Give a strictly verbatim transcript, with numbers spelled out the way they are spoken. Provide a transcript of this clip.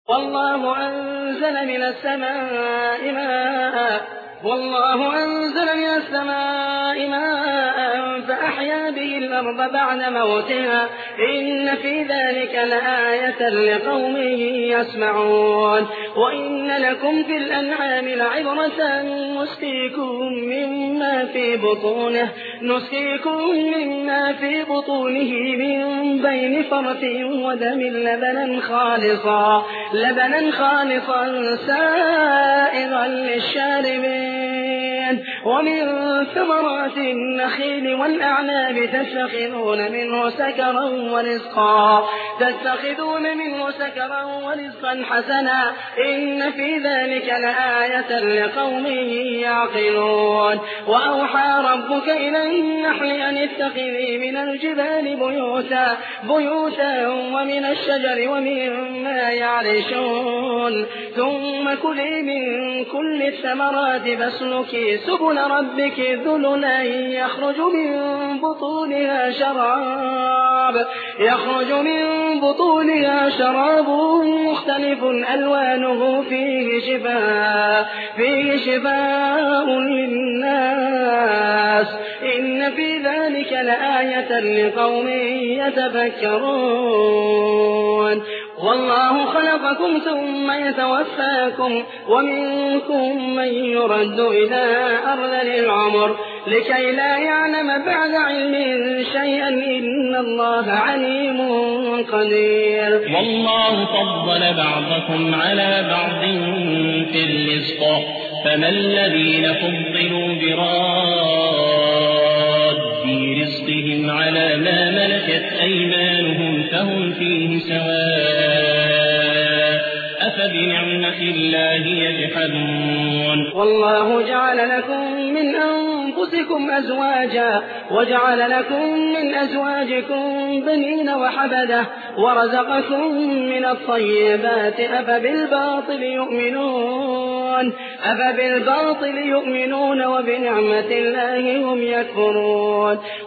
والله أنزل من السماء ماء والله أنزل من السماء ماء فأحيا به الأرض بعد موتها إن في ذلك لآية لقوم يسمعون وإن لكم في الأنعام لعبرة نسقيكم مما في بطونه نسقيكم مما في بطونه من بين فرث ودم لبنا خالصا لبنا خالصا سائغا للشاربين ومن ثمرات النخيل والأعناب تتخذون منه سكرا ورزقا تتخذون منه سكرا ورزقا حسنا إن في ذلك لآية لقوم يعقلون وأوحى ربك إلى النحل أن اتخذي من الجبال بيوتا بيوتا ومن الشجر ومما يعرشون ثم كلي من كل الثمرات فاسلكي سبل ربك ذللا يخرج من بطونها شراب يخرج من بطونها شراب مختلف ألوانه فيه شفاء فيه شفاء للناس إن في ذلك لآية لقوم يتفكرون والله خلقكم ثم يتوفاكم ومنكم من يرد إلى أرذل العمر لكي لا يعلم بعد علم شيئا إن الله عليم قدير والله فضل بعضكم على بعض في الرزق فما الذين فضلوا براد رزقهم على ما ملكت أيمانهم فهم فيه سواء أفبنعمة الله يجحدون والله جعل لكم من أنفسكم أزواجا وجعل لكم من أزواجكم بنين وحفدة ورزقكم من الطيبات أفبالباطل يؤمنون أفبالباطل يؤمنون وبنعمة الله هم يكفرون